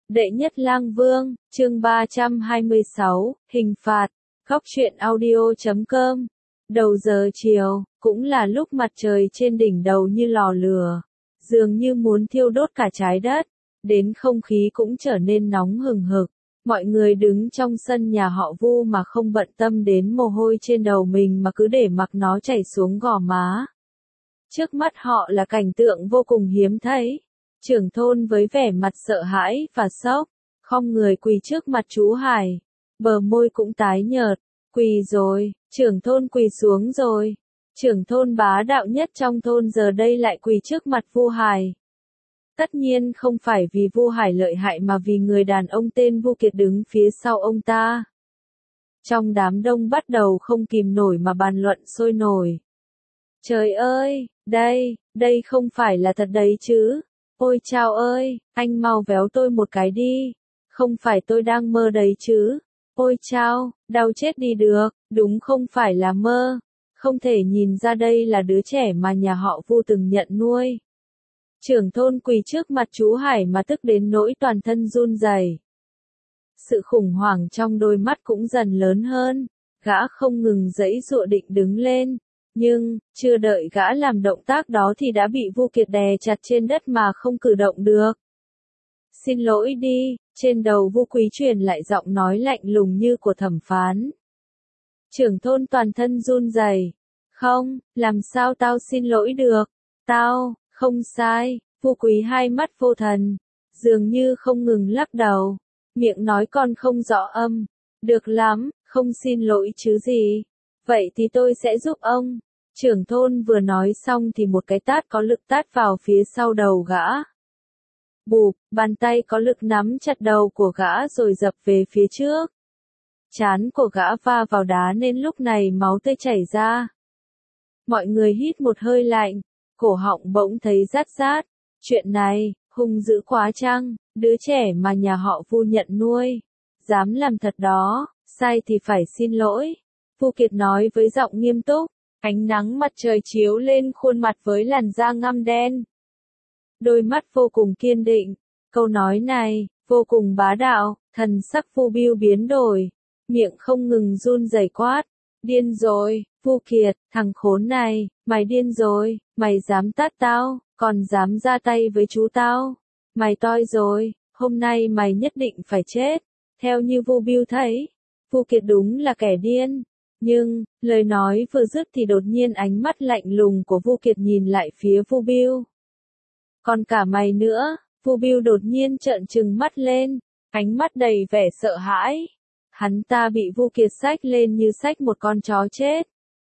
Đệ nhất lang vương, chương 326, hình phạt. Góc truyện audio.com. Đầu giờ chiều, cũng là lúc mặt trời trên đỉnh đầu như lò lửa, dường như muốn thiêu đốt cả trái đất, đến không khí cũng trở nên nóng hừng hực. Mọi người đứng trong sân nhà họ Vu mà không bận tâm đến mồ hôi trên đầu mình mà cứ để mặc nó chảy xuống gò má. Trước mắt họ là cảnh tượng vô cùng hiếm thấy. Trưởng thôn với vẻ mặt sợ hãi và sốc, khom người quỳ trước mặt chú Hải. Bờ môi cũng tái nhợt. Quỳ rồi, trưởng thôn quỳ xuống rồi. Trưởng thôn bá đạo nhất trong thôn giờ đây lại quỳ trước mặt Vu Hải. Tất nhiên không phải vì Vu Hải lợi hại mà vì người đàn ông tên Vu Kiệt đứng phía sau ông ta. Trong đám đông bắt đầu không kìm nổi mà bàn luận sôi nổi. Trời ơi, đây không phải là thật đấy chứ. Ôi chao ơi, anh mau véo tôi một cái đi. Không phải tôi đang mơ đấy chứ. Ôi chao, đau chết đi được, đúng không phải là mơ. Không thể nhìn ra đây là đứa trẻ mà nhà họ Vu từng nhận nuôi. Trưởng thôn quỳ trước mặt chú Hải mà tức đến nỗi toàn thân run rẩy. Sự khủng hoảng trong đôi mắt cũng dần lớn hơn. Gã không ngừng giãy giụa định đứng lên. Nhưng, chưa đợi gã làm động tác đó thì đã bị Vu Kiệt đè chặt trên đất mà không cử động được. Xin lỗi đi, trên đầu Vu Quý truyền lại giọng nói lạnh lùng như của thẩm phán. Trưởng thôn toàn thân run rẩy. Không, làm sao tao xin lỗi được? Tao, không sai. Vu Quý hai mắt vô thần, dường như không ngừng lắc đầu. Miệng nói còn không rõ âm. Được lắm, không xin lỗi chứ gì. Vậy thì tôi sẽ giúp ông. Trưởng thôn vừa nói xong thì một cái tát có lực tát vào phía sau đầu gã. Bụp, bàn tay có lực nắm chặt đầu của gã rồi dập về phía trước. Trán của gã va vào đá nên lúc này máu tươi chảy ra. Mọi người hít một hơi lạnh, cổ họng bỗng thấy rát rát. Chuyện này, hung dữ quá chăng, đứa trẻ mà nhà họ Vu nhận nuôi. Dám làm thật đó, sai thì phải xin lỗi. Vu Kiệt nói với giọng nghiêm túc, ánh nắng mặt trời chiếu lên khuôn mặt với làn da ngăm đen. Đôi mắt vô cùng kiên định, câu nói này, vô cùng bá đạo, thần sắc Vu Biêu biến đổi, miệng không ngừng run rẩy quát. Điên rồi, Vu Kiệt, thằng khốn này, mày điên rồi, mày dám tát tao, còn dám ra tay với chú tao. Mày toi rồi, hôm nay mày nhất định phải chết. Theo như Vu Biêu thấy, Vu Kiệt đúng là kẻ điên. Nhưng, lời nói vừa dứt thì đột nhiên ánh mắt lạnh lùng của Vu Kiệt nhìn lại phía Vu Biêu. Còn cả mày nữa, Vu Biêu đột nhiên trợn trừng mắt lên, ánh mắt đầy vẻ sợ hãi. Hắn ta bị Vu Kiệt xách lên như xách một con chó chết.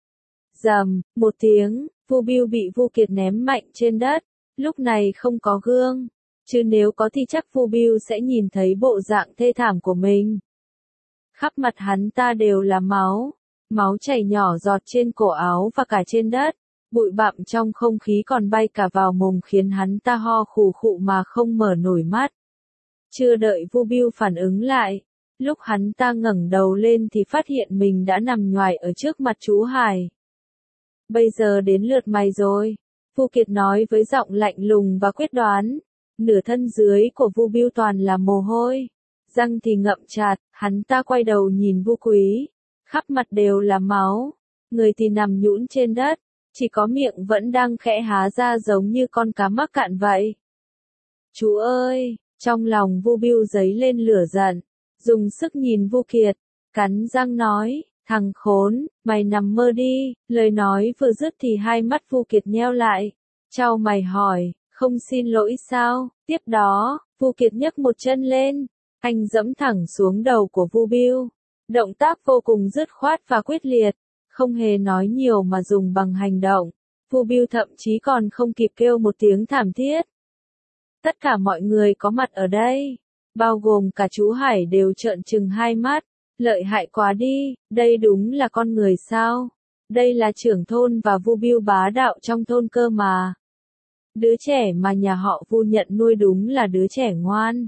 Rầm, một tiếng, Vu Biêu bị Vu Kiệt ném mạnh trên đất, lúc này không có gương, chứ nếu có thì chắc Vu Biêu sẽ nhìn thấy bộ dạng thê thảm của mình. Khắp mặt hắn ta đều là máu. Máu chảy nhỏ giọt trên cổ áo và cả trên đất, bụi bặm trong không khí còn bay cả vào mồm khiến hắn ta ho khù khụ mà không mở nổi mắt. Chưa đợi Vu Biêu phản ứng lại, lúc hắn ta ngẩng đầu lên thì phát hiện mình đã nằm nhoài ở trước mặt chú Hải. Bây giờ đến lượt mày rồi, Vu Kiệt nói với giọng lạnh lùng và quyết đoán. Nửa thân dưới của Vu Biêu toàn là mồ hôi, răng thì ngậm chặt, hắn ta quay đầu nhìn Vu Quý. Khắp mặt đều là máu, người thì nằm nhũn trên đất, chỉ có miệng vẫn đang khẽ há ra giống như con cá mắc cạn vậy. Chú ơi, trong lòng Vu Biêu dấy lên lửa giận, dùng sức nhìn Vu Kiệt, cắn răng nói, thằng khốn, mày nằm mơ đi. Lời nói vừa dứt thì hai mắt Vu Kiệt nheo lại, chau mày hỏi, không xin lỗi sao? Tiếp đó, Vu Kiệt nhấc một chân lên, anh giẫm thẳng xuống đầu của Vu Biêu. Động tác vô cùng dứt khoát và quyết liệt, không hề nói nhiều mà dùng bằng hành động. Vu Biêu thậm chí còn không kịp kêu một tiếng thảm thiết. Tất cả mọi người có mặt ở đây, bao gồm cả chú Hải đều trợn trừng hai mắt. Lợi hại quá đi, đây đúng là con người sao? Đây là trưởng thôn và Vu Biêu bá đạo trong thôn cơ mà. Đứa trẻ mà nhà họ Vu nhận nuôi đúng là đứa trẻ ngoan.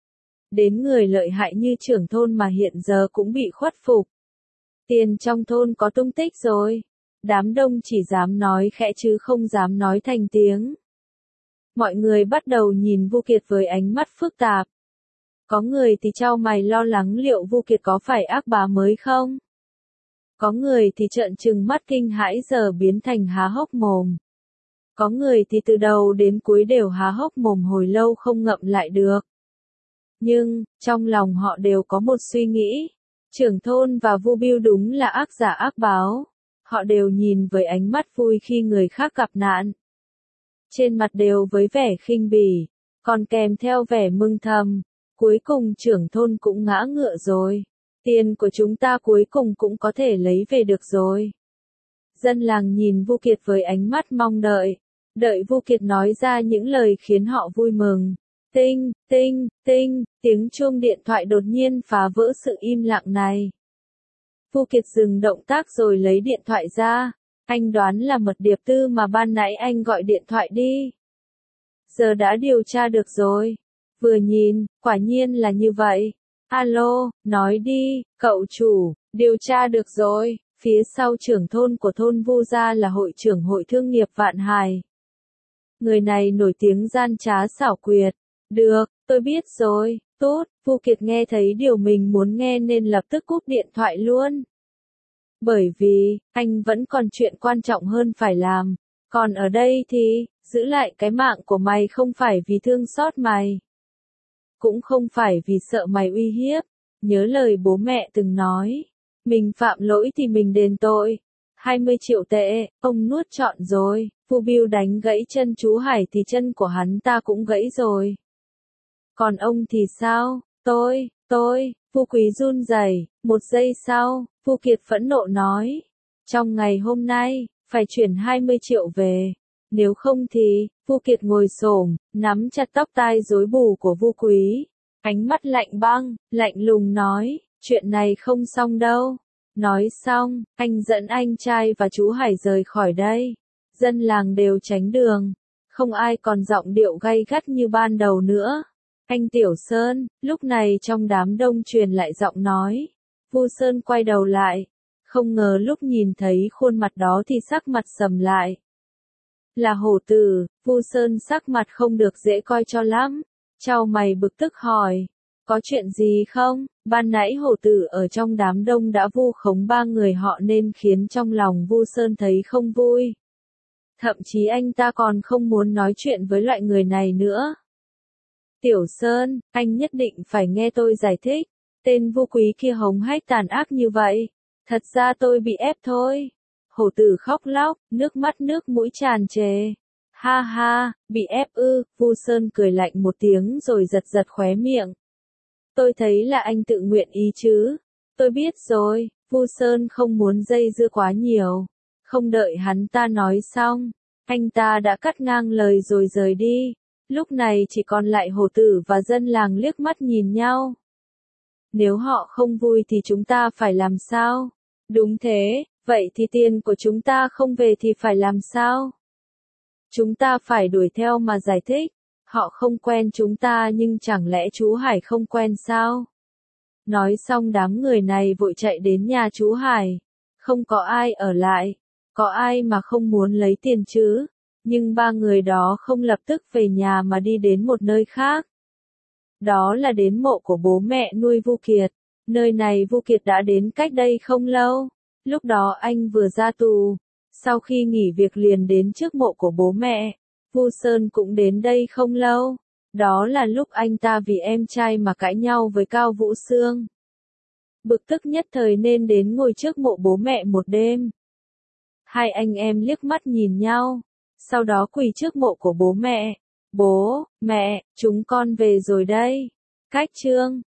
Đến người lợi hại như trưởng thôn mà hiện giờ cũng bị khuất phục. Tiền trong thôn có tung tích rồi. Đám đông chỉ dám nói khẽ chứ không dám nói thành tiếng. Mọi người bắt đầu nhìn Vu Kiệt với ánh mắt phức tạp. Có người thì chau mày lo lắng liệu Vu Kiệt có phải ác bá mới không? Có người thì trợn trừng mắt kinh hãi giờ biến thành há hốc mồm. Có người thì từ đầu đến cuối đều há hốc mồm hồi lâu không ngậm lại được. Nhưng, trong lòng họ đều có một suy nghĩ. Trưởng thôn và Vu Bưu đúng là ác giả ác báo. Họ đều nhìn với ánh mắt vui khi người khác gặp nạn. Trên mặt đều với vẻ khinh bỉ, còn kèm theo vẻ mừng thầm. Cuối cùng trưởng thôn cũng ngã ngựa rồi. Tiền của chúng ta cuối cùng cũng có thể lấy về được rồi. Dân làng nhìn Vu Kiệt với ánh mắt mong đợi. Đợi Vu Kiệt nói ra những lời khiến họ vui mừng. Tinh, tinh, tinh, tiếng chuông điện thoại đột nhiên phá vỡ sự im lặng này. Vu Kiệt dừng động tác rồi lấy điện thoại ra. Anh đoán là mật điệp tư mà ban nãy anh gọi điện thoại đi. Giờ đã điều tra được rồi. Vừa nhìn, quả nhiên là như vậy. Alo, nói đi, cậu chủ, điều tra được rồi. Phía sau trưởng thôn của thôn Vu gia là hội trưởng hội thương nghiệp Vạn Hải. Người này nổi tiếng gian trá xảo quyệt. Được, tôi biết rồi, tốt. Vu Kiệt nghe thấy điều mình muốn nghe nên lập tức cúp điện thoại luôn. Bởi vì, anh vẫn còn chuyện quan trọng hơn phải làm. Còn ở đây thì, giữ lại cái mạng của mày không phải vì thương xót mày. Cũng không phải vì sợ mày uy hiếp. Nhớ lời bố mẹ từng nói. Mình phạm lỗi thì mình đền tội. 20 triệu tệ, ông nuốt trọn rồi. Vu Bưu đánh gãy chân chú Hải thì chân của hắn ta cũng gãy rồi. Còn ông thì sao? Tôi, Vu Quý run rẩy. Một giây sau, Vu Kiệt phẫn nộ nói. Trong ngày hôm nay, phải chuyển 20 triệu về. Nếu không thì, Vu Kiệt ngồi xổm, nắm chặt tóc tai rối bù của Vu Quý. Ánh mắt lạnh băng, lạnh lùng nói, chuyện này không xong đâu. Nói xong, anh dẫn anh trai và chú Hải rời khỏi đây. Dân làng đều tránh đường. Không ai còn giọng điệu gay gắt như ban đầu nữa. Anh Tiểu Sơn, lúc này trong đám đông truyền lại giọng nói. Vu Sơn quay đầu lại. Không ngờ lúc nhìn thấy khuôn mặt đó thì sắc mặt sầm lại. Là Hổ Tử. Vu Sơn sắc mặt không được dễ coi cho lắm. Chau mày bực tức hỏi. Có chuyện gì không? Ban nãy Hổ Tử ở trong đám đông đã vu khống 3 người họ nên khiến trong lòng Vu Sơn thấy không vui. Thậm chí anh ta còn không muốn nói chuyện với loại người này nữa. Tiểu Sơn, anh nhất định phải nghe tôi giải thích. Tên Vu Quý kia hống hách tàn ác như vậy. Thật ra tôi bị ép thôi. Hổ Tử khóc lóc, nước mắt nước mũi tràn trề. Ha ha, bị ép ư? Vu Sơn cười lạnh một tiếng rồi giật giật khóe miệng. Tôi thấy là anh tự nguyện ý chứ. Tôi biết rồi. Vu Sơn không muốn dây dưa quá nhiều. Không đợi hắn ta nói xong, anh ta đã cắt ngang lời rồi rời đi. Lúc này chỉ còn lại Hổ Tử và dân làng liếc mắt nhìn nhau. Nếu họ không vui thì chúng ta phải làm sao? Đúng thế, vậy thì tiền của chúng ta không về thì phải làm sao? Chúng ta phải đuổi theo mà giải thích. Họ không quen chúng ta nhưng chẳng lẽ chú Hải không quen sao? Nói xong đám người này vội chạy đến nhà chú Hải. Không có ai ở lại. Có ai mà không muốn lấy tiền chứ? Nhưng 3 người đó không lập tức về nhà mà đi đến một nơi khác. Đó là đến mộ của bố mẹ nuôi Vu Kiệt. Nơi này Vu Kiệt đã đến cách đây không lâu. Lúc đó anh vừa ra tù. Sau khi nghỉ việc liền đến trước mộ của bố mẹ. Vu Sơn cũng đến đây không lâu. Đó là lúc anh ta vì em trai mà cãi nhau với Cao Vũ Sương. Bực tức nhất thời nên đến ngồi trước mộ bố mẹ một đêm. Hai anh em liếc mắt nhìn nhau. Sau đó quỳ trước mộ của bố mẹ. Bố, mẹ, chúng con về rồi đây. Cách chương